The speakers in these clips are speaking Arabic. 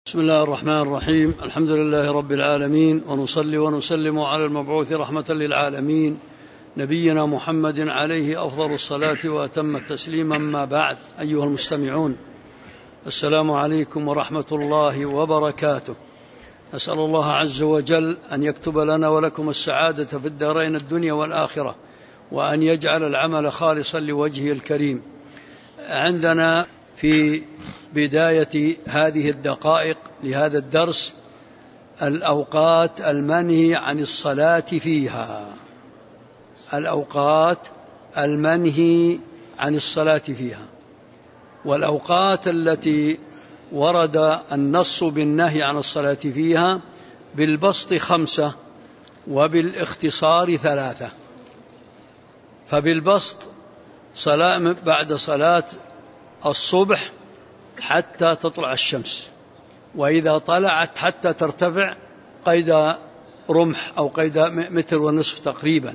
بسم الله الرحمن الرحيم. الحمد لله رب العالمين، ونصلي ونسلم على المبعوث رحمة للعالمين نبينا محمد عليه أفضل الصلاة وأتم التسليم. أما بعد، أيها المستمعون، السلام عليكم ورحمة الله وبركاته. أسأل الله عز وجل أن يكتب لنا ولكم السعادة في الدارين الدنيا والآخرة، وأن يجعل العمل خالصا لوجهه الكريم. عندنا في بداية هذه الدقائق لهذا الدرس الأوقات المنهي عن الصلاة فيها، الأوقات المنهي عن الصلاة فيها. والأوقات التي ورد النص بالنهي عن الصلاة فيها بالبسط 5 وبالاختصار 3. فبالبسط صلاة بعد صلاة الصبح حتى تطلع الشمس، وإذا طلعت حتى ترتفع قيد رمح أو قيد 1.5 متر تقريبا.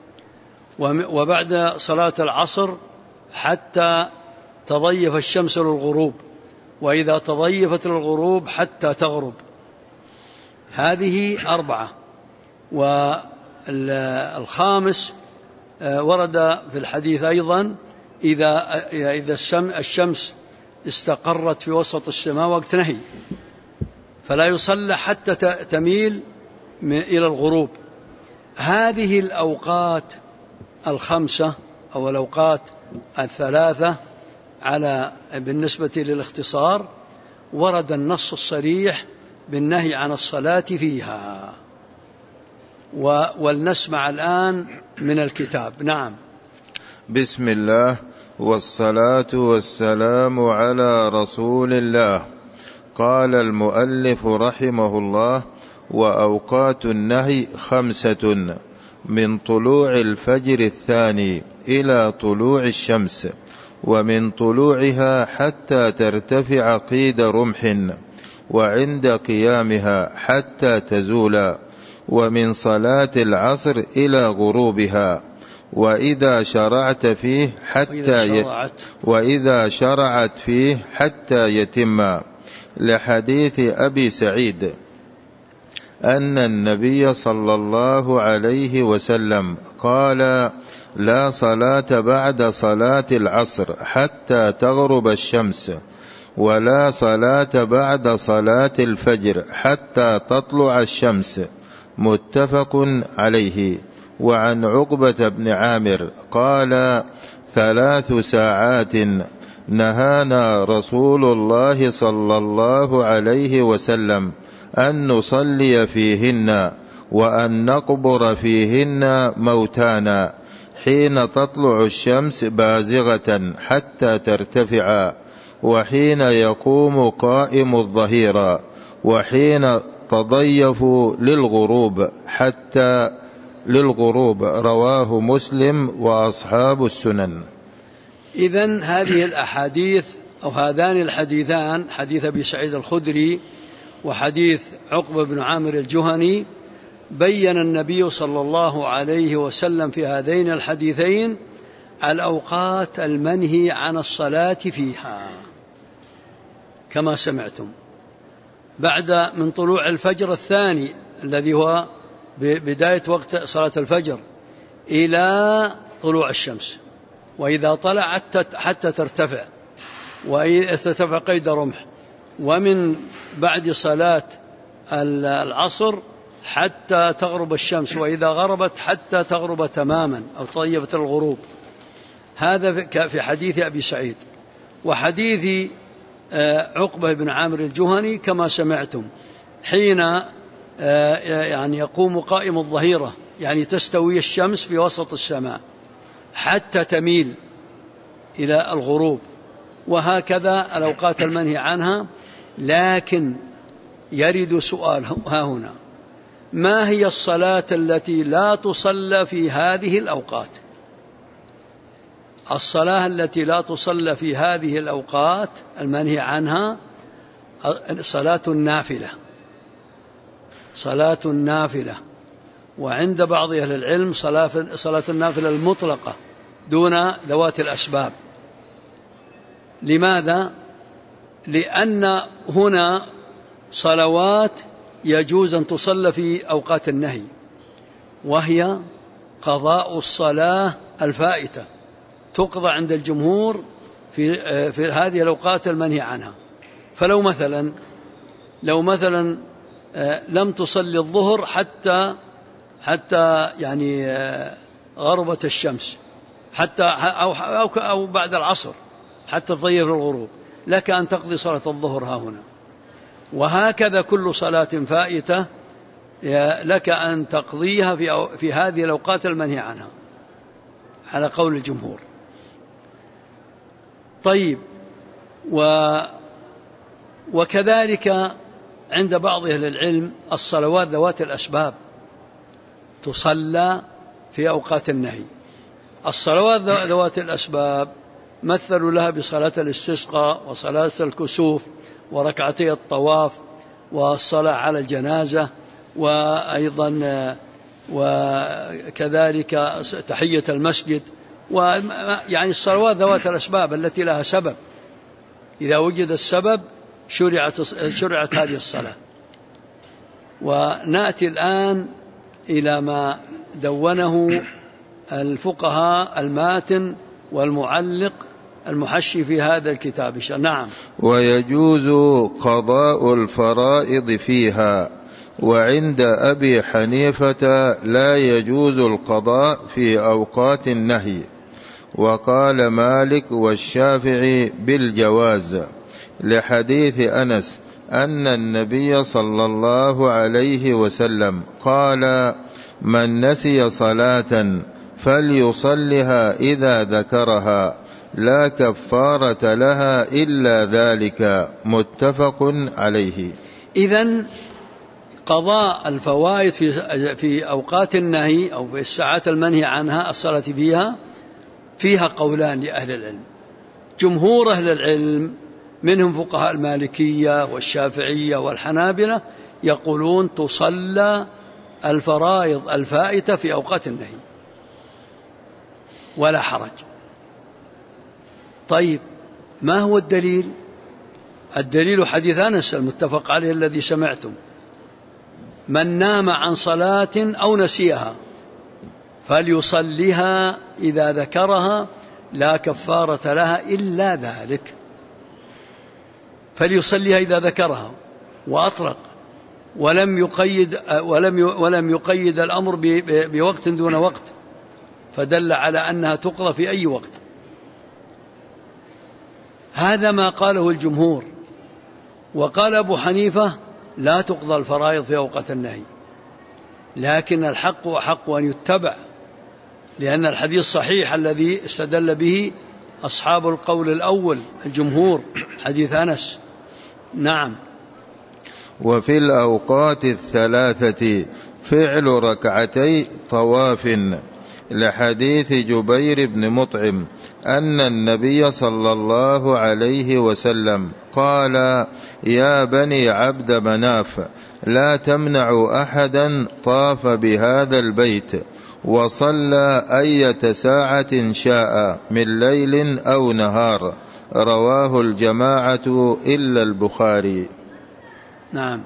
وبعد صلاة العصر حتى تضيف الشمس للغروب، وإذا تضيفت للغروب حتى تغرب. هذه 4. والخامس ورد في الحديث أيضا إذا الشمس استقرت في وسط السماء وقت نهي، فلا يصلى حتى تميل إلى الغروب. هذه الأوقات 5 أو الأوقات 3 بالنسبة للاختصار ورد النص الصريح بالنهي عن الصلاة فيها. ولنسمع الآن من الكتاب. نعم. بسم الله والصلاة والسلام على رسول الله. قال المؤلف رحمه الله: وأوقات النهي 5: من طلوع الفجر الثاني إلى طلوع الشمس، ومن طلوعها حتى ترتفع قيد رمح، وعند قيامها حتى تزول، ومن صلاة العصر إلى غروبها، وإذا شرعت فيه حتى يتم. لحديث أبي سعيد أن النبي صلى الله عليه وسلم قال: لا صلاة بعد صلاة العصر حتى تغرب الشمس، ولا صلاة بعد صلاة الفجر حتى تطلع الشمس. متفق عليه. وعن عقبة بن عامر قال: 3 ساعات نهانا رسول الله صلى الله عليه وسلم أن نصلي فيهن، وأن نقبر فيهن موتانا، حين تطلع الشمس بازغة حتى ترتفع، وحين يقوم قائم الظهيرة، وحين تضيف للغروب. رواه مسلم وأصحاب السنن. إذن هذه الأحاديث أو هذان الحديثان، حديث أبي سعيد الخدري وحديث عقبة بن عامر الجهني، بيّن النبي صلى الله عليه وسلم في هذين الحديثين الأوقات المنهي عن الصلاة فيها كما سمعتم. من طلوع الفجر الثاني الذي هو بداية وقت صلاة الفجر إلى طلوع الشمس، وإذا طلعت حتى ترتفع، وإذا ترتفع قيد رمح، ومن بعد صلاة العصر حتى تغرب الشمس، وإذا غربت حتى تغرب تماما أو طيبت الغروب. هذا في حديث أبي سعيد. وحديث عقبة بن عامر الجهني كما سمعتم، حين يقوم قائم الظهيرة، يعني تستوي الشمس في وسط السماء حتى تميل إلى الغروب. وهكذا الأوقات المنهي عنها. لكن يرد سؤال ها هنا: ما هي الصلاة التي لا تصلى في هذه الأوقات؟ الصلاة التي لا تصلى في هذه الأوقات المنهي عنها صلاة النافلة. وعند بعض أهل العلم صلاة النافلة المطلقة دون ذوات الأسباب. لماذا؟ لأن هنا صلوات يجوز أن تصلى في أوقات النهي، وهي قضاء الصلاة الفائتة، تقضى عند الجمهور في هذه الأوقات المنهي عنها. فلو مثلا لم تصلي الظهر حتى يعني غربت الشمس، أو بعد العصر حتى تضيف الغروب، لك أن تقضي صلاة الظهر ها هنا. وهكذا كل صلاة فائتة لك أن تقضيها في هذه الأوقات المنهي عنها على قول الجمهور. طيب، وكذلك عند بعض أهل العلم الصلوات ذوات الأسباب تصلى في أوقات النهي. الصلوات ذوات الأسباب مثلوا لها بصلاة الاستسقاء وصلاة الكسوف وركعتي الطواف والصلاة على الجنازة، وأيضا وكذلك تحية المسجد، يعني الصلوات ذوات الأسباب التي لها سبب، إذا وجد السبب شرعت هذه الصلاة. ونأتي الآن إلى ما دونه الفقهاء الماتن والمعلق المحشي في هذا الكتاب. نعم. ويجوز قضاء الفرائض فيها، وعند أبي حنيفة لا يجوز القضاء في أوقات النهي، وقال مالك والشافعي بالجواز، لحديث أنس أن النبي صلى الله عليه وسلم قال: من نسي صلاة فليصلها إذا ذكرها، لا كفارة لها إلا ذلك، متفق عليه. إذن قضاء الفوائد في أوقات النهي أو في الساعات المنهي عنها الصلاة فيها قولان لأهل العلم. جمهور أهل العلم منهم فقهاء المالكية والشافعية والحنابلة يقولون تصلى الفرائض الفائتة في أوقات النهي ولا حرج. طيب، ما هو الدليل؟ الدليل حديث أنس المتفق عليه الذي سمعتم: من نام عن صلاة أو نسيها فليصليها إذا ذكرها، لا كفارة لها إلا ذلك. فليصليها إذا ذكرها، وأطلق ولم يقيد الأمر بوقت دون وقت، فدل على أنها تقضى في أي وقت. هذا ما قاله الجمهور. وقال أبو حنيفة: لا تقضى الفرائض في أوقات النهي، لكن الحق أحق أن يتبع، لأن الحديث صحيح الذي استدل به أصحاب القول الأول الجمهور، حديث أنس. نعم. وفي الأوقات الثلاثة فعل ركعتي طواف، لحديث جبير بن مطعم أن النبي صلى الله عليه وسلم قال: يا بني عبد مناف، لا تمنعوا أحدا طاف بهذا البيت وصلى أية ساعة شاء من ليل أو نهار، رواه الجماعة إلا البخاري. نعم.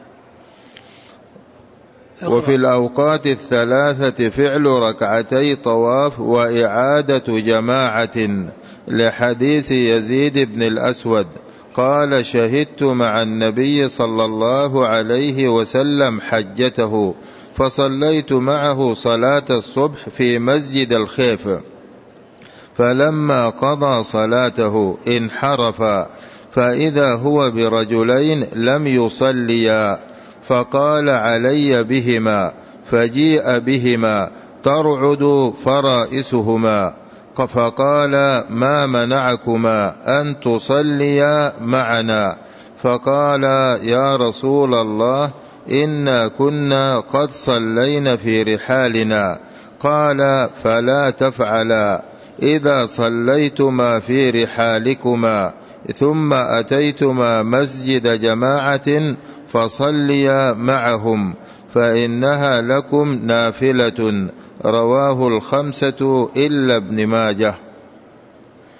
وفي الأوقات الثلاثة فعل ركعتي طواف وإعادة جماعة، لحديث يزيد بن الأسود قال: شهدت مع النبي صلى الله عليه وسلم حجته، فصليت معه صلاة الصبح في مسجد الخيف، فلما قضى صلاته انحرف، فإذا هو برجلين لم يصليا، فقال: علي بهما، فجيء بهما ترعد فرائسهما، فقال: ما منعكما أن تصليا معنا؟ فقال: يا رسول الله، إنا كنا قد صلينا في رحالنا. قال: فلا تفعلا، إذا صليتما في رحالكما ثم أتيتما مسجد جماعة فصليا معهم، فإنها لكم نافلة، رواه الخمسة إلا ابن ماجه.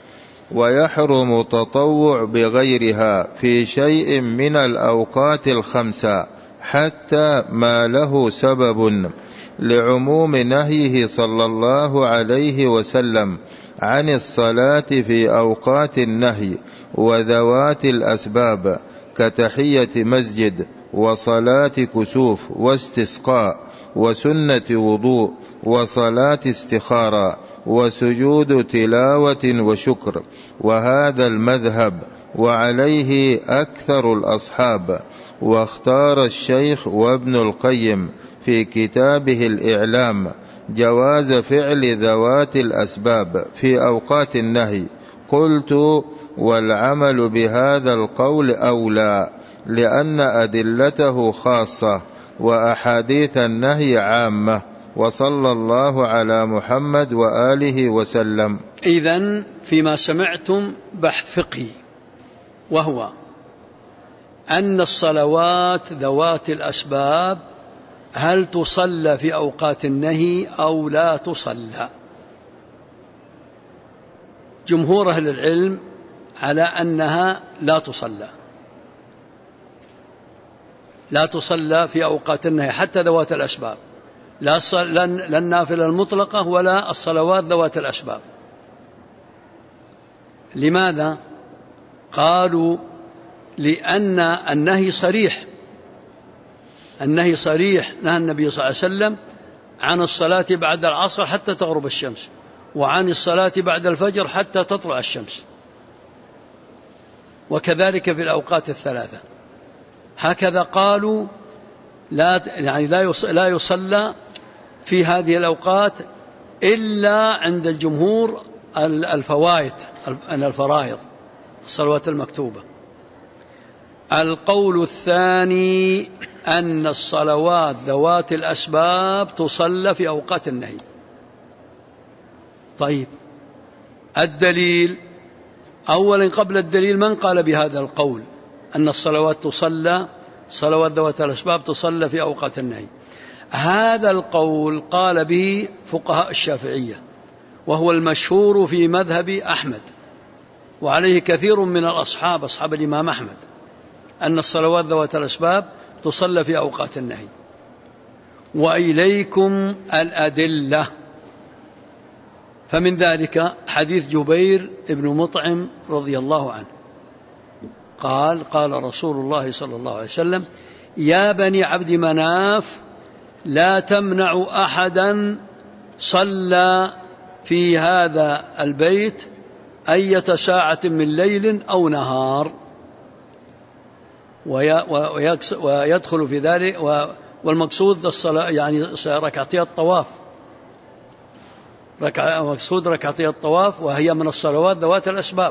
ويحرم تطوع بغيرها في شيء من الأوقات الخمسة حتى ما له سبب، لعموم نهيه صلى الله عليه وسلم عن الصلاة في أوقات النهي وذوات الأسباب، كتحية مسجد وصلاة كسوف واستسقاء وسنة وضوء وصلاة استخارة وسجود تلاوة وشكر. وهذا المذهب وعليه أكثر الأصحاب. واختار الشيخ وابن القيم في كتابه الإعلام جواز فعل ذوات الأسباب في أوقات النهي. قلت: والعمل بهذا القول أولى، لأن أدلته خاصة وأحاديث النهي عامة. وصلى الله على محمد وآله وسلم. إذن فيما سمعتم بحث فقهي، وهو أن الصلوات ذوات الأسباب هل تصلى في أوقات النهي أو لا تصلى؟ جمهور أهل العلم على أنها لا تصلى في أوقات النهي حتى ذوات الأسباب، لا النافلة المطلقة ولا الصلوات ذوات الأسباب. لماذا؟ قالوا: لأن النهي صريح، نهى النبي صلى الله عليه وسلم عن الصلاة بعد العصر حتى تغرب الشمس، وعن الصلاة بعد الفجر حتى تطلع الشمس، وكذلك في الأوقات الثلاثة. هكذا قالوا لا يصلى في هذه الأوقات إلا عند الجمهور الفرائض، الصلوات المكتوبة. القول الثاني أن الصلوات ذوات الأسباب تصلى في أوقات النهي. طيب، الدليل؟ أولا قبل الدليل، من قال بهذا القول أن الصلوات صلوات ذوات الأسباب تصلى في أوقات النهي؟ هذا القول قال به فقهاء الشافعية، وهو المشهور في مذهب أحمد، وعليه كثير من أصحاب الإمام أحمد، أن الصلوات ذوات الأسباب تصلى في أوقات النهي. وإليكم الأدلة. فمن ذلك حديث جبير بن مطعم رضي الله عنه قال رسول الله صلى الله عليه وسلم: يا بني عبد مناف، لا تمنعوا أحدا صلى في هذا البيت أية ساعة من ليل أو نهار. ويدخل في ذلك، والمقصود الصلاة يعني ركعتي الطواف، مقصود ركعتي الطواف، وهي من الصلوات ذوات الأسباب.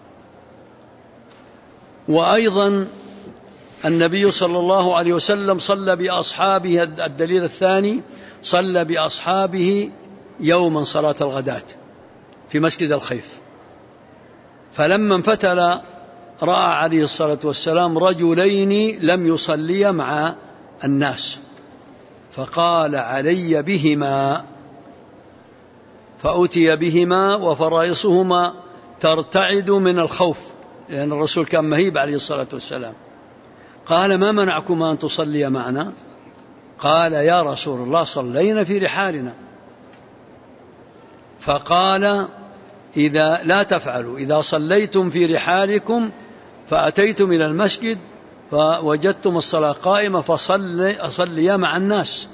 وأيضا النبي صلى الله عليه وسلم صلى بأصحابه، الدليل الثاني، صلى بأصحابه يوما صلاة الغداة في مسجد الخيف، فلما انفتل رأى عليه الصلاة والسلام رجلين لم يصليا مع الناس، فقال: علي بهما. فأتي بهما وفرائصهما ترتعد من الخوف، لأن الرسول كان مهيب عليه الصلاة والسلام. قال: ما منعكما أن تصلي معنا؟ قال: يا رسول الله، صلينا في رحالنا. فقال: إذا لا تفعلوا، إذا صليتم في رحالكم فأتيتم إلى المسجد فوجدتم الصلاة قائمة فصليا مع الناس.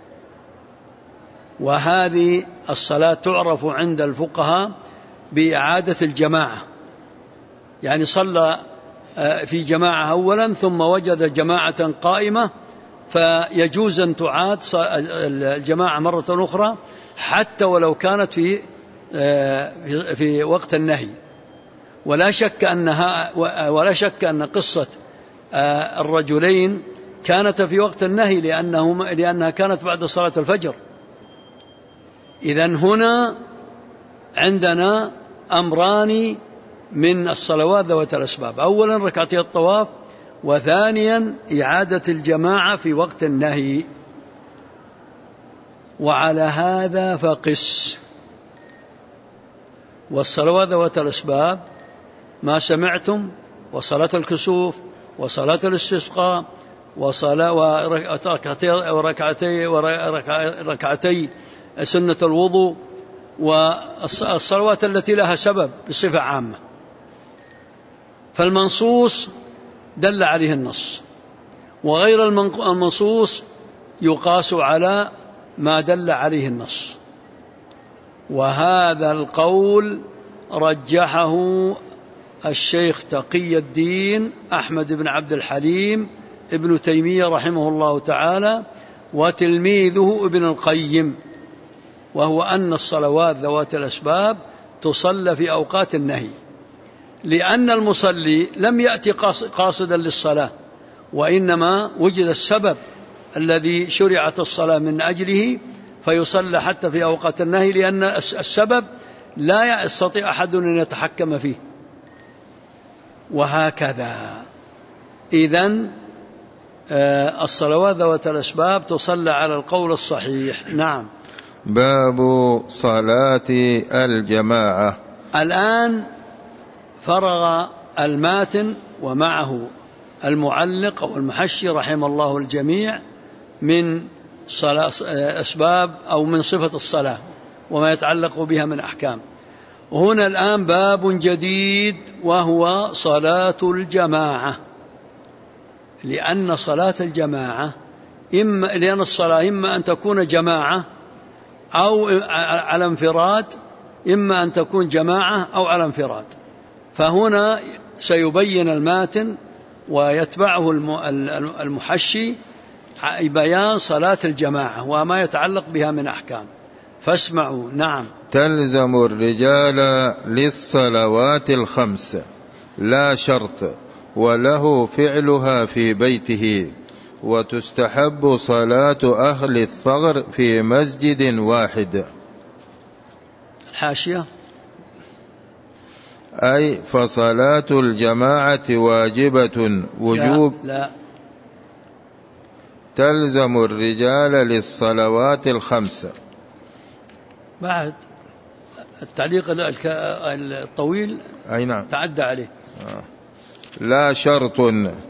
وهذه الصلاة تعرف عند الفقهاء بإعادة الجماعة، يعني صلى في جماعة أولا ثم وجد جماعة قائمة، فيجوز أن تعاد الجماعة مرة أخرى حتى ولو كانت في وقت النهي. ولا شك أن قصة الرجلين كانت في وقت النهي لأنها كانت بعد صلاة الفجر. إذن هنا عندنا أمران من الصلوات ذوات الأسباب: أولا ركعتي الطواف، وثانيا إعادة الجماعة في وقت النهي. وعلى هذا فقس. والصلوات ذوات الأسباب ما سمعتم، وصلاة الكسوف، وصلاة الاستسقاء، وركعتي سنة الوضوء، والصلوات التي لها سبب بصفة عامة. فالمنصوص دل عليه النص، وغير المنصوص يقاس على ما دل عليه النص. وهذا القول رجحه الشيخ تقي الدين أحمد بن عبد الحليم ابن تيمية رحمه الله تعالى وتلميذه ابن القيم، وهو أن الصلوات ذوات الأسباب تصلى في أوقات النهي، لأن المصلي لم يأتي قاصدا للصلاة، وإنما وجد السبب الذي شرعت الصلاة من أجله فيصلى حتى في أوقات النهي، لأن السبب لا يستطيع أحد أن يتحكم فيه. وهكذا إذن الصلوات ذوات الأسباب تصلى على القول الصحيح. نعم. باب صلاة الجماعة. الآن فرغ الماتن ومعه المعلق أو المحشي رحم الله الجميع من أسباب أو من صفة الصلاة وما يتعلق بها من أحكام. هنا الآن باب جديد وهو صلاة الجماعة، لأن صلاة الجماعة لأن الصلاة إما أن تكون جماعة أو على انفراد، إما أن تكون جماعة أو على انفراد. فهنا سيبين الماتن ويتبعه المحشي بيان صلاة الجماعة وما يتعلق بها من أحكام، فاسمعوا. نعم. تلزم الرجال للصلوات الخمس لا شرط، وله فعلها في بيته، وتستحب صلاة أهل الثغر في مسجد واحد. الحاشية: أي فصلاة الجماعة واجبة وجوب. لا. تلزم الرجال للصلوات الخمس. بعد التعليق الطويل أي نعم تعدى عليه. لا شرط،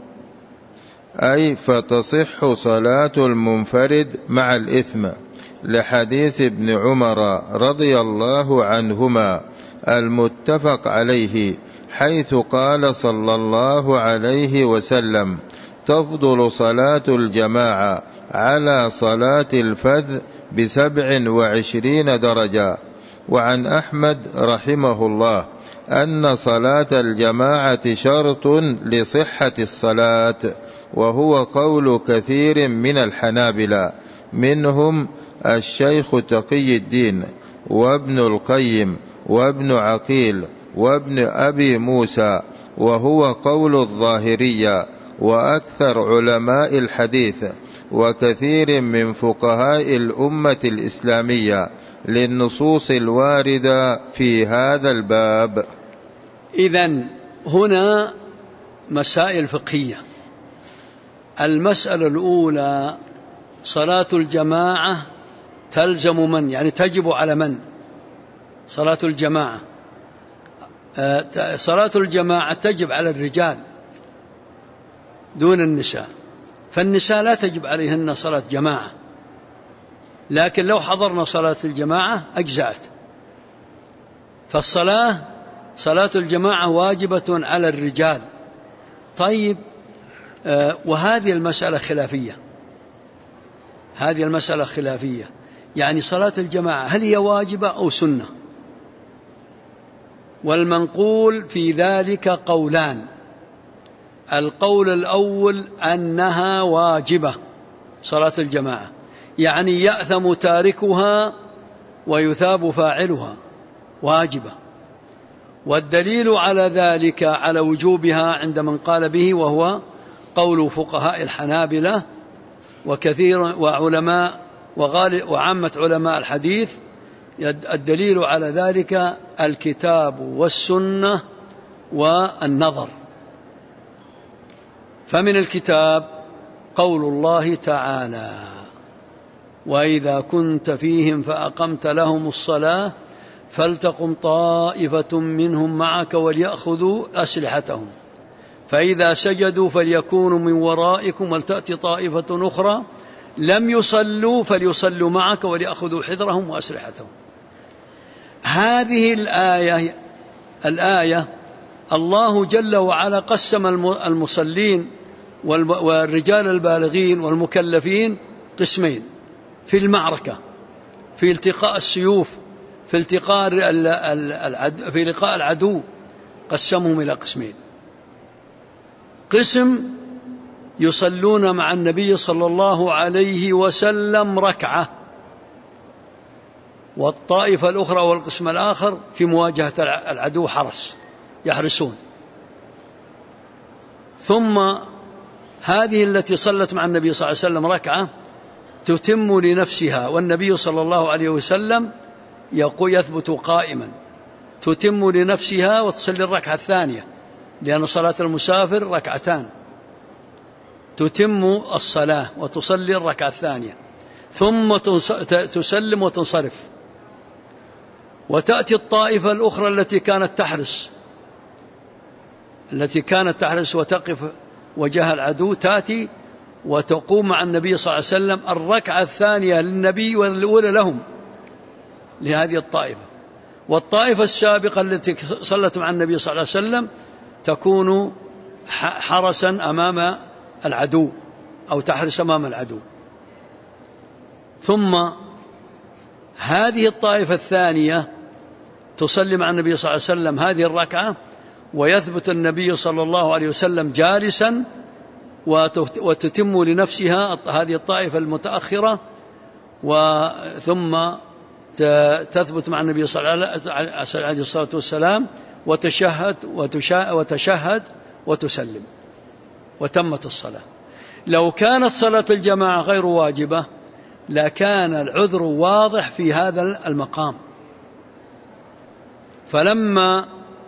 أي فتصح صلاة المنفرد مع الإثم، لحديث ابن عمر رضي الله عنهما المتفق عليه، حيث قال صلى الله عليه وسلم: تفضل صلاة الجماعة على صلاة الفذ ب27 درجة. وعن أحمد رحمه الله أن صلاة الجماعة شرط لصحة الصلاة، وهو قول كثير من الحنابلة، منهم الشيخ تقي الدين وابن القيم وابن عقيل وابن أبي موسى، وهو قول الظاهرية وأكثر علماء الحديث وكثير من فقهاء الأمة الإسلامية، للنصوص الواردة في هذا الباب. إذن هنا مسائل فقهية. المسألة الأولى: صلاة الجماعة تلزم من؟ يعني تجب على من صلاة الجماعة؟ صلاة الجماعة تجب على الرجال دون النساء، فالنساء لا تجب عليهن صلاة جماعة، لكن لو حضرنا صلاة الجماعة أجزأت. صلاة الجماعة واجبة على الرجال. طيب، وهذه المسألة خلافية. هذه المسألة خلافية، يعني صلاة الجماعة هل هي واجبة أو سنة؟ والمنقول في ذلك قولان. القول الأول أنها واجبة صلاة الجماعة، يعني يأثم تاركها ويثاب فاعلها، واجبة. والدليل على ذلك على وجوبها عند من قال به، وهو قول فقهاء الحنابلة وكثير وعلماء وعامة علماء الحديث. الدليل على ذلك الكتاب والسنة والنظر. فمن الكتاب قول الله تعالى: وإذا كنت فيهم فأقمت لهم الصلاة فلتقم طائفة منهم معك وليأخذوا أسلحتهم فإذا سجدوا فليكونوا من ورائكم ولتأتي طائفة أخرى لم يصلوا فليصلوا معك وليأخذوا حذرهم وأسلحتهم. هذه الآية الله جل وعلا قسم المصلين والرجال البالغين والمكلفين قسمين في المعركة، في التقاء السيوف، في لقاء العدو، قسمهم إلى قسمين: قسم يصلون مع النبي صلى الله عليه وسلم ركعة، والطائفة الأخرى والقسم الآخر في مواجهة العدو يحرسون. ثم هذه التي صلت مع النبي صلى الله عليه وسلم ركعة تتم لنفسها، والنبي صلى الله عليه وسلم يثبت قائما، تتم لنفسها وتصلي الركعة الثانية، لأن صلاة المسافر ركعتان، تتم الصلاة وتصلي الركعة الثانية ثم تسلم وتنصرف. وتأتي الطائفة الأخرى التي كانت تحرس وتقف وجه العدو، تأتي وتقوم مع النبي صلى الله عليه وسلم الركعة الثانية للنبي والأولى لهم، لهذه الطائفة. والطائفة السابقة التي صلت مع النبي صلى الله عليه وسلم تكون حرسا أمام العدو أو تحرس أمام العدو. ثم هذه الطائفة الثانية تصلي مع النبي صلى الله عليه وسلم هذه الركعة، ويثبت النبي صلى الله عليه وسلم جالسا وتتم لنفسها هذه الطائفة المتأخرة، ثم تثبت مع النبي صلى الله عليه وسلم وتشهد وتسلم وتمت الصلاة. لو كانت صلاة الجماعة غير واجبة لكان العذر واضح في هذا المقام. فلما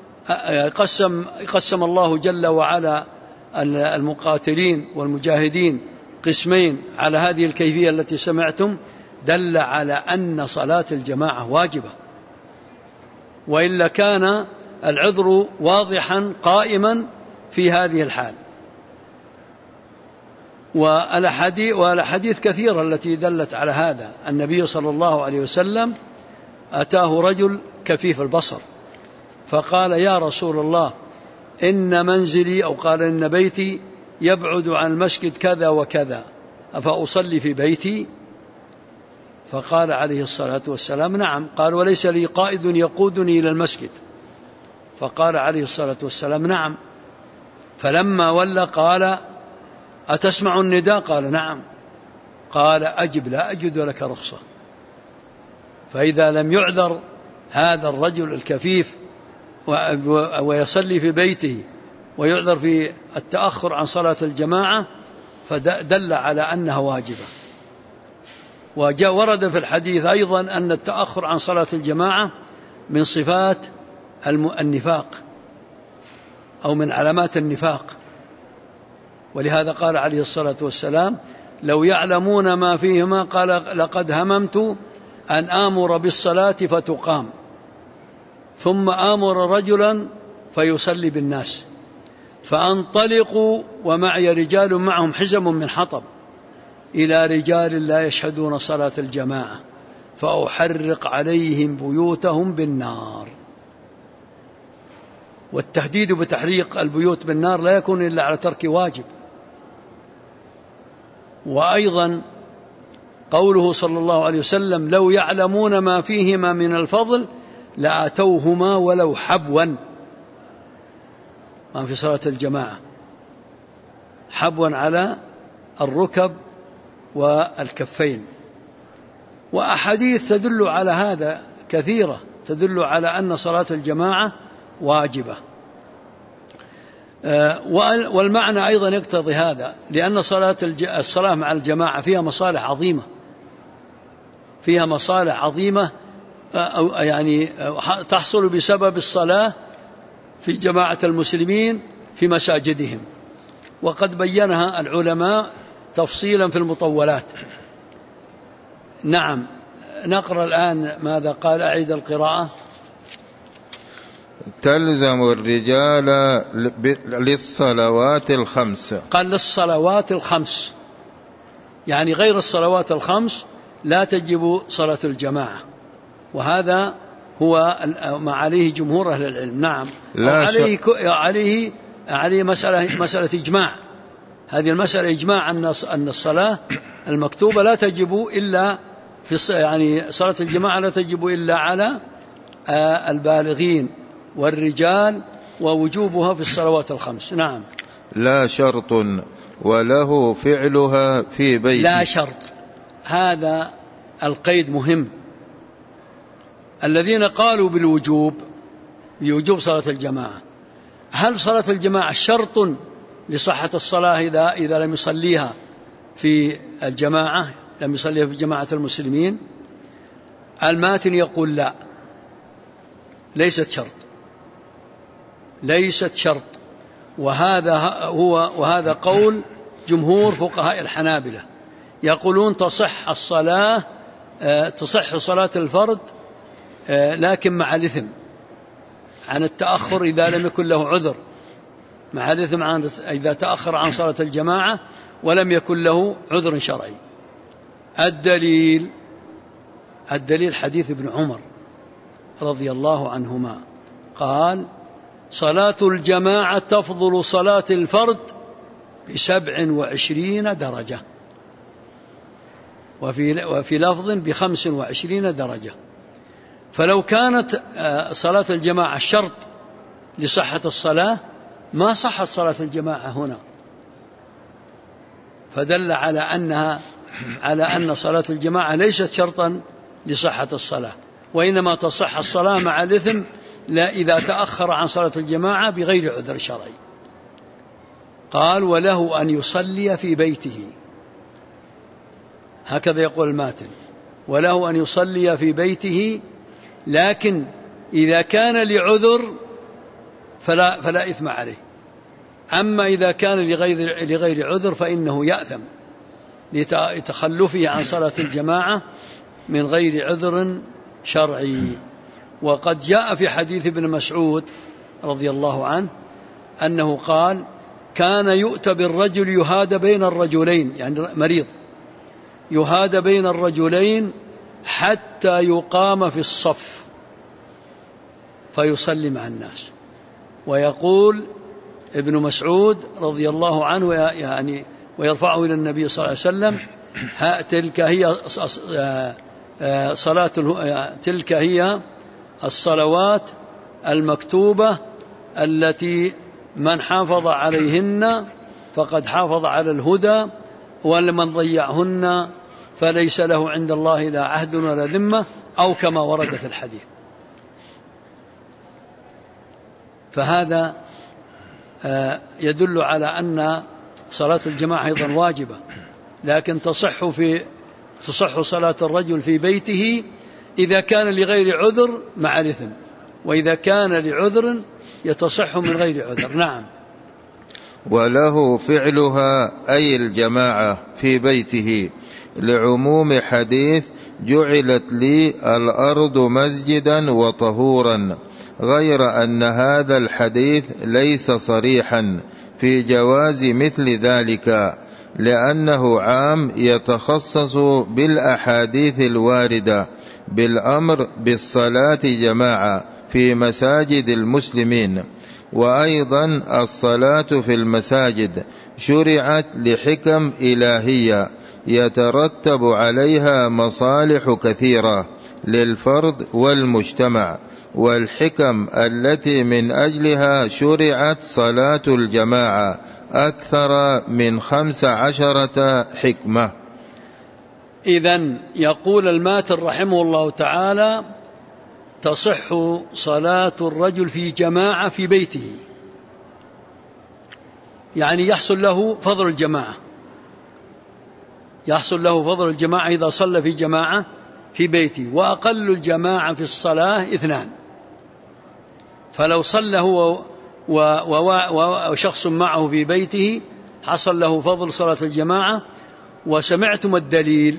قسم الله جل وعلا المقاتلين والمجاهدين قسمين على هذه الكيفية التي سمعتم، دل على أن صلاة الجماعة واجبة، وإلا كان العذر واضحا قائما في هذه الحال. والأحاديث كثيرة التي دلت على هذا. النبي صلى الله عليه وسلم أتاه رجل كفيف البصر فقال: يا رسول الله، إن منزلي، أو قال إن بيتي يبعد عن المسجد كذا وكذا، أفأصلي في بيتي؟ فقال عليه الصلاة والسلام: نعم. قال: وليس لي قائد يقودني إلى المسجد؟ فقال عليه الصلاة والسلام: نعم. فلما ولى قال: أتسمع النداء؟ قال: نعم. قال: أجب، لا أجد لك رخصة. فإذا لم يعذر هذا الرجل الكفيف ويصلي في بيته ويعذر في التأخر عن صلاة الجماعة، فدل على أنها واجبة. ورد في الحديث أيضا أن التأخر عن صلاة الجماعة من صفات النفاق أو من علامات النفاق، ولهذا قال عليه الصلاة والسلام: لو يعلمون ما فيهما، قال: لقد هممت أن آمر بالصلاة فتقام ثم آمر رجلا فيصلي بالناس، فأنطلقوا ومعي رجال معهم حزم من حطب إلى رجال لا يشهدون صلاة الجماعة فأحرق عليهم بيوتهم بالنار. والتهديد بتحريق البيوت بالنار لا يكون إلا على ترك واجب. وأيضا قوله صلى الله عليه وسلم: لو يعلمون ما فيهما من الفضل لأتوهما ولو حبوا. ما في صلاة الجماعة حبوا على الركب والكفين. وأحاديث تدل على هذا كثيرة، تدل على أن صلاة الجماعة واجبة. والمعنى أيضا يقتضي هذا، لأن الصلاة مع الجماعة فيها مصالح عظيمة، فيها مصالح عظيمة يعني تحصل بسبب الصلاة في جماعة المسلمين في مساجدهم، وقد بينها العلماء تفصيلا في المطولات. نعم. نقرأ الآن ماذا قال. أعيد القراءة. تلزم الرجال للصلوات الخمس. قال للصلوات الخمس، يعني غير الصلوات الخمس لا تجب صلاة الجماعة، وهذا هو ما عليه جمهور أهل العلم. نعم، عليه مسألة إجماع. هذه المسألة إجماع أن الصلاة المكتوبة لا تجب إلا يعني صلاة الجماعة لا تجب إلا على البالغين والرجال، ووجوبها في الصلوات الخمس. نعم. لا شرط وله فعلها في بيته. لا شرط، هذا القيد مهم. الذين قالوا بوجوب صلاة الجماعة، هل صلاة الجماعة شرط لصحة الصلاة إذا لم يصليها في الجماعة، لم يصليها في جماعة المسلمين؟ الماتن يقول لا، ليست شرط، وهذا قول جمهور فقهاء الحنابلة، يقولون تصح صلاة الفرد لكن مع الإثم عن التأخر إذا لم يكن له عذر، مع الإثم إذا تأخر عن صلاة الجماعة ولم يكن له عذر شرعي. الدليل حديث ابن عمر رضي الله عنهما قال: صلاة الجماعة تفضل صلاة الفرد ب27 درجة، وفي لفظ ب25 درجة. فلو كانت صلاة الجماعة شرط لصحة الصلاة ما صحت صلاة الجماعة هنا، فدل على أن صلاة الجماعة ليست شرطا لصحة الصلاة، وإنما تصح الصلاة مع الإثم لا إذا تأخر عن صلاة الجماعة بغير عذر شرعي. قال: وله أن يصلي في بيته، هكذا يقول الماتن، وله أن يصلي في بيته، لكن إذا كان لعذر فلا إثم عليه. أما إذا كان لغير عذر فإنه يأثم لتخلفه عن صلاة الجماعة من غير عذر شرعي. وقد جاء في حديث ابن مسعود رضي الله عنه أنه قال: كان يؤتى بالرجل يهاد بين الرجلين، يعني مريض يهاد بين الرجلين حتى يقام في الصف فيصلي مع الناس. ويقول ابن مسعود رضي الله عنه يعني ويرفعه إلى النبي صلى الله عليه وسلم: تلك هي الصلوات المكتوبة التي من حافظ عليهن فقد حافظ على الهدى، ولمن ضيعهن فليس له عند الله لا عهد ولا ذمة، أو كما ورد في الحديث. فهذا يدل على أن صلاة الجماعة أيضا واجبة، لكن تصح صلاة الرجل في بيته إذا كان لغير عذر مع الإثم، وإذا كان لعذر يتصح من غير عذر. نعم. وله فعلها أي الجماعة في بيته لعموم حديث: جعلت لي الأرض مسجدا وطهورا، غير أن هذا الحديث ليس صريحا في جواز مثل ذلك، لأنه عام يتخصص بالأحاديث الواردة بالأمر بالصلاة جماعة في مساجد المسلمين. وأيضا الصلاة في المساجد شرعت لحكم إلهية يترتب عليها مصالح كثيرة للفرد والمجتمع، والحكم التي من أجلها شرعت صلاة الجماعة أكثر من 15 حكمة. إذن يقول الماتن رحمه الله تعالى: تصح صلاة الرجل في جماعة في بيته، يعني يحصل له فضل الجماعة إذا صلى في جماعة في بيته. وأقل الجماعة في الصلاة 2، فلو صلى هو وشخص معه في بيته حصل له فضل صلاة الجماعة. وسمعتم الدليل: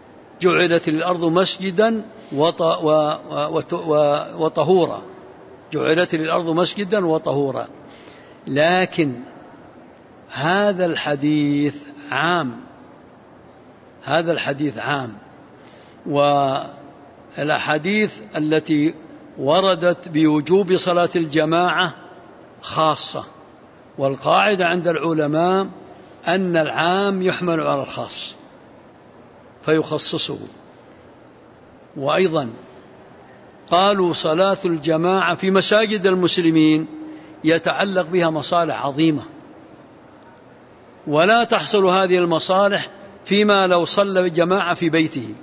جعلت الأرض مسجدا وطهورا، جعلت لي الأرض مسجدا وطهورا. لكن هذا الحديث عام، هذا الحديث عام، والأحاديث التي وردت بوجوب صلاة الجماعة خاصة، والقاعدة عند العلماء أن العام يحمل على الخاص فيخصصه. وأيضا قالوا صلاة الجماعة في مساجد المسلمين يتعلق بها مصالح عظيمة، ولا تحصل هذه المصالح فيما لو صلى الجماعة في بيته.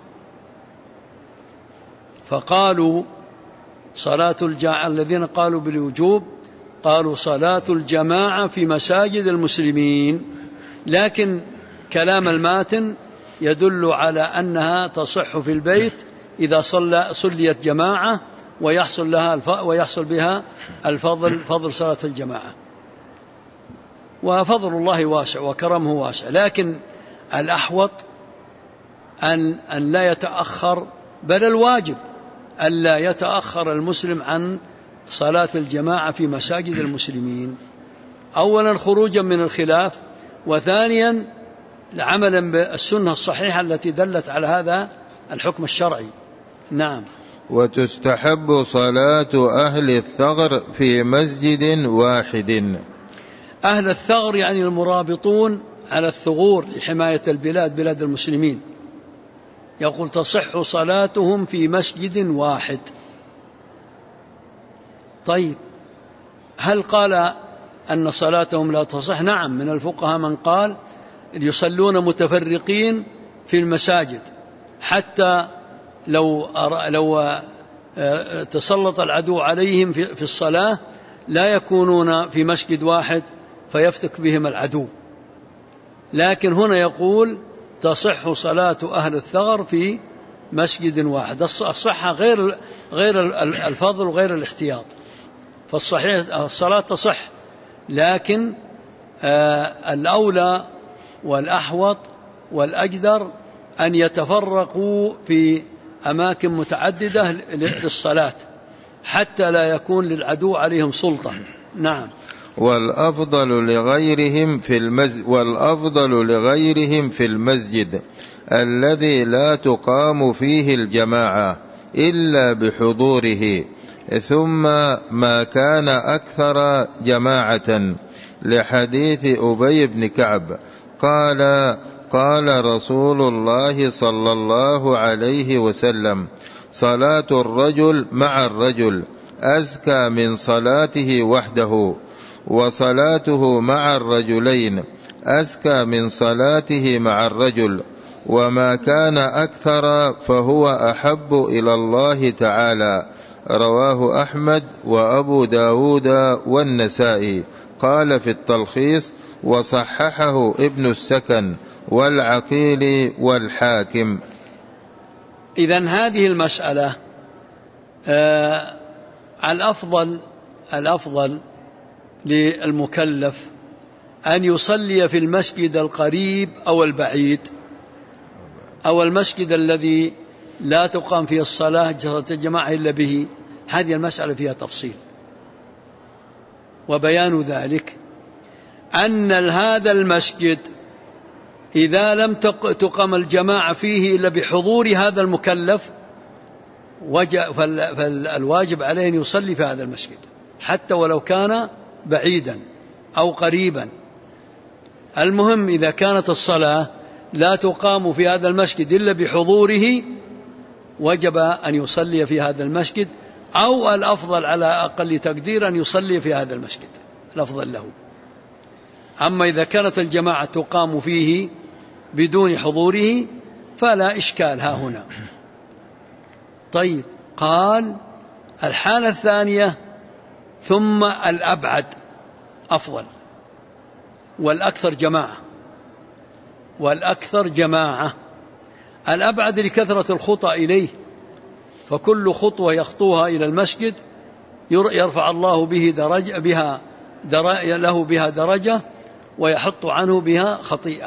فقالوا صلاة الذين قالوا بالوجوب قالوا صلاة الجماعة في مساجد المسلمين، لكن كلام الماتن يدل على أنها تصح في البيت إذا صليت جماعة ويحصل بها فضل صلاة الجماعة. وفضل الله واسع وكرمه واسع، لكن الأحوط أن لا يتأخر، بل الواجب أن لا يتأخر المسلم عن صلاة الجماعة في مساجد المسلمين، أولا خروجا من الخلاف، وثانيا عملا بالسنة الصحيحة التي دلت على هذا الحكم الشرعي. نعم. وتستحب صلاة أهل الثغر في مسجد واحد. أهل الثغر يعني المرابطون على الثغور لحماية البلاد، بلاد المسلمين، يقول تصح صلاتهم في مسجد واحد. طيب هل قال أن صلاتهم لا تصح؟ نعم، من الفقهاء من قال يصلون متفرقين في المساجد، حتى لو تسلط العدو عليهم في الصلاة لا يكونون في مسجد واحد فيفتك بهم العدو. لكن هنا يقول تصح صلاة أهل الثغر في مسجد واحد. الصحة غير الفضل وغير الاحتياط، فالصحيح الصلاة تصح، لكن الأولى والأحوط والأجدر أن يتفرقوا في أماكن متعددة للصلاة حتى لا يكون للعدو عليهم سلطة. نعم. والأفضل لغيرهم في المسجد الذي لا تقام فيه الجماعة إلا بحضوره، ثم ما كان أكثر جماعة، لحديث أبي بن كعب قال رسول الله صلى الله عليه وسلم: صلاة الرجل مع الرجل أزكى من صلاته وحده، وصلاته مع الرجلين أزكى من صلاته مع الرجل، وما كان أكثر فهو أحب إلى الله تعالى. رواه أحمد وأبو داود والنسائي. قال في التلخيص: وصححه ابن السكن والعقيل والحاكم. إذن هذه المسألة الأفضل للمكلف أن يصلي في المسجد القريب أو البعيد، أو المسجد الذي لا تقام فيه الصلاة الجماعة إلا به. هذه المسألة فيها تفصيل، وبيان ذلك أن هذا المسجد إذا لم تقام الجماعة فيه إلا بحضور هذا المكلف فالواجب عليه أن يصلي في هذا المسجد حتى ولو كان بعيدا أو قريبا. المهم إذا كانت الصلاة لا تقام في هذا المسجد إلا بحضوره وجب أن يصلي في هذا المسجد، أو الأفضل على أقل تقدير أن يصلي في هذا المسجد، الأفضل له. أما إذا كانت الجماعة تقام فيه بدون حضوره فلا إشكال ها هنا. طيب، قال الحالة الثانية: ثم الأبعد أفضل والأكثر جماعة. الأبعد لكثرة الخطى إليه، فكل خطوة يخطوها إلى المسجد يرفع الله له بها درجة ويحط عنه بها خطيئة.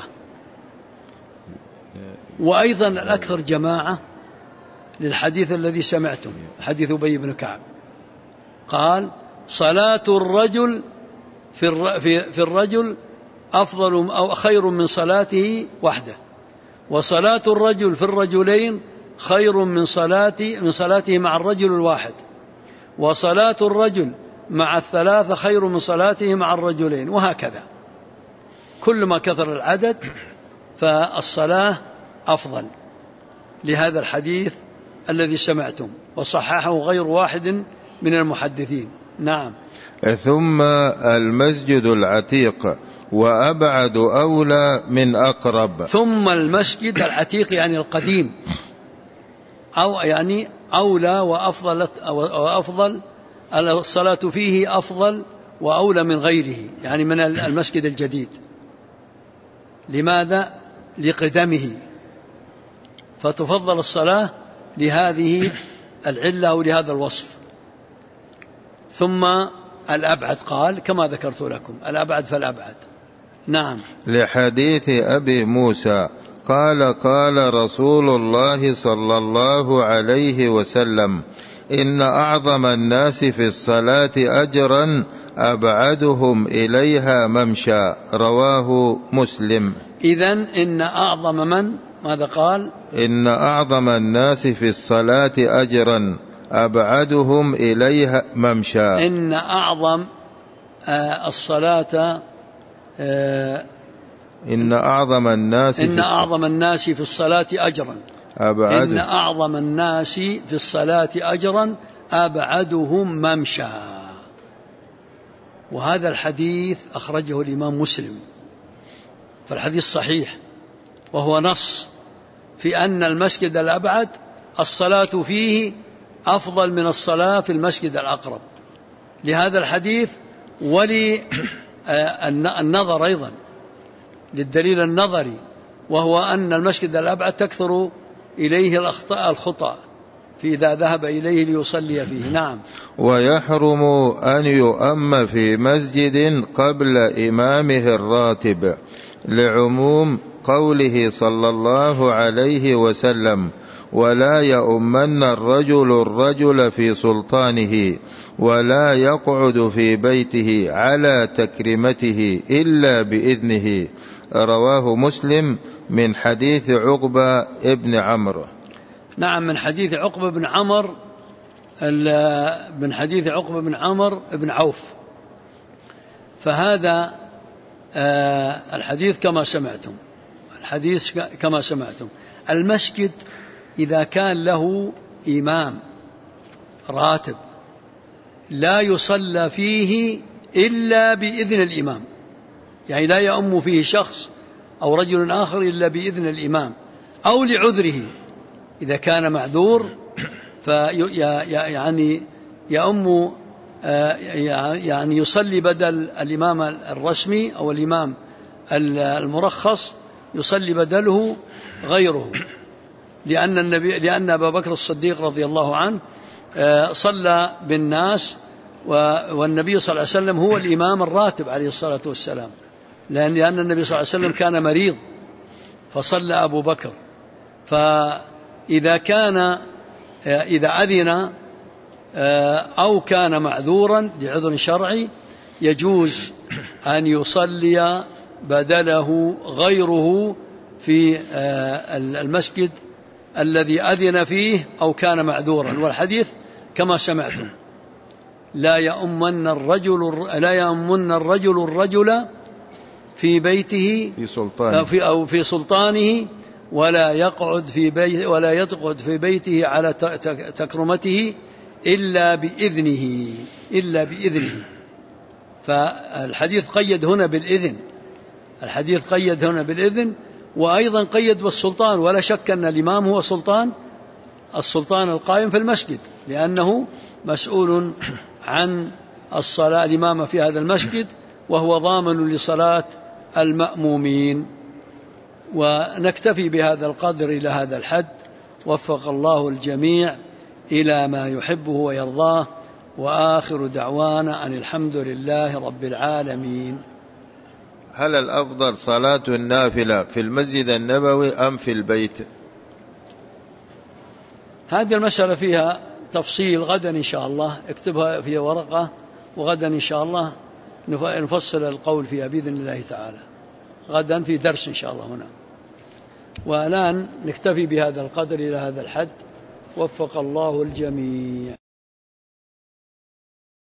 وأيضا الأكثر جماعة للحديث الذي سمعتم، حديث أبي بن كعب، قال صلاة الرجل في الرجل أفضل أو خير من صلاته وحده، وصلاة الرجل في الرجلين خير من صلاته مع الرجل الواحد، وصلاة الرجل مع الثلاثة خير من صلاته مع الرجلين، وهكذا. كلما كثر العدد فالصلاة أفضل، لهذا الحديث الذي سمعتم، وصححه غير واحد من المحدثين. نعم. ثم المسجد العتيق وأبعد أولى من أقرب. ثم المسجد العتيق يعني القديم، أو يعني أولى وأفضل الصلاة فيه أفضل وأولى من غيره، يعني من المسجد الجديد. لماذا؟ لقدمه، فتفضل الصلاة لهذه العلة أو لهذا الوصف. ثم الأبعد قال كما ذكرت لكم، الأبعد فالأبعد. نعم. لحديث أبي موسى قال قال رسول الله صلى الله عليه وسلم إن أعظم الناس في الصلاة أجرا أبعدهم إليها ممشى، رواه مسلم. إذن إن أعظم من ماذا قال؟ إن أعظم الناس في الصلاة أجرا أبعدهم إليها ممشى. إن أعظم الصلاة إن أعظم الناس في الصلاة أجرا إن أعظم الناس في الصلاة أجرا أبعدهم ممشى. وهذا الحديث أخرجه الإمام مسلم، فالحديث صحيح، وهو نص في أن المسجد الأبعد الصلاة فيه أفضل من الصلاة في المسجد الأقرب، لهذا الحديث وللنظر أيضا، للدليل النظري، وهو أن المسجد الأبعد تكثر إليه الخطأ إذا ذهب إليه ليصلي فيه. نعم. ويحرم أن يؤم في مسجد قبل إمامه الراتب، لعموم قوله صلى الله عليه وسلم ولا يؤمن الرجل في سلطانه ولا يقعد في بيته على تكريمته إلا بإذنه، رواه مسلم من حديث عقبة ابن عمرو. نعم، من حديث عقبة بن عمرو بن عوف. فهذا الحديث كما سمعتم. المسجد إذا كان له إمام راتب لا يصلى فيه إلا بإذن الإمام، يعني لا يؤم فيه شخص أو رجل آخر إلا بإذن الإمام، أو لعذره إذا كان معذور يعني يؤم، يعني يصلي بدل الإمام الرسمي أو الإمام المرخص، يصلي بدله غيره، لأن أبا بكر الصديق رضي الله عنه صلى بالناس، والنبي صلى الله عليه وسلم هو الإمام الراتب عليه الصلاة والسلام، لأن النبي صلى الله عليه وسلم كان مريض فصلى أبو بكر. فإذا أذن أو كان معذورا لعذر شرعي يجوز أن يصلي بدله غيره في المسجد الذي أذن فيه أو كان معذورا. والحديث كما سمعتم لا يؤمن الرجل في بيته أو في سلطانه ولا يقعد في بيته على تكرمته إلا بإذنه. فالحديث قيد هنا بالإذن، وأيضا قيد بالسلطان، ولا شك أن الإمام هو السلطان القائم في المسجد، لأنه مسؤول عن الصلاة، الإمام في هذا المسجد، وهو ضامن لصلاة المأمومين. ونكتفي بهذا القدر إلى هذا الحد، وفق الله الجميع إلى ما يحبه ويرضاه، وآخر دعوانا أن الحمد لله رب العالمين. هل الأفضل صلاة النافلة في المسجد النبوي أم في البيت؟ هذه المسألة فيها تفصيل غدا إن شاء الله، اكتبها في ورقة، وغدا إن شاء الله نفصل القول فيها بإذن الله تعالى، غدا في درس إن شاء الله هنا. والآن نكتفي بهذا القدر إلى هذا الحد، وفق الله الجميع.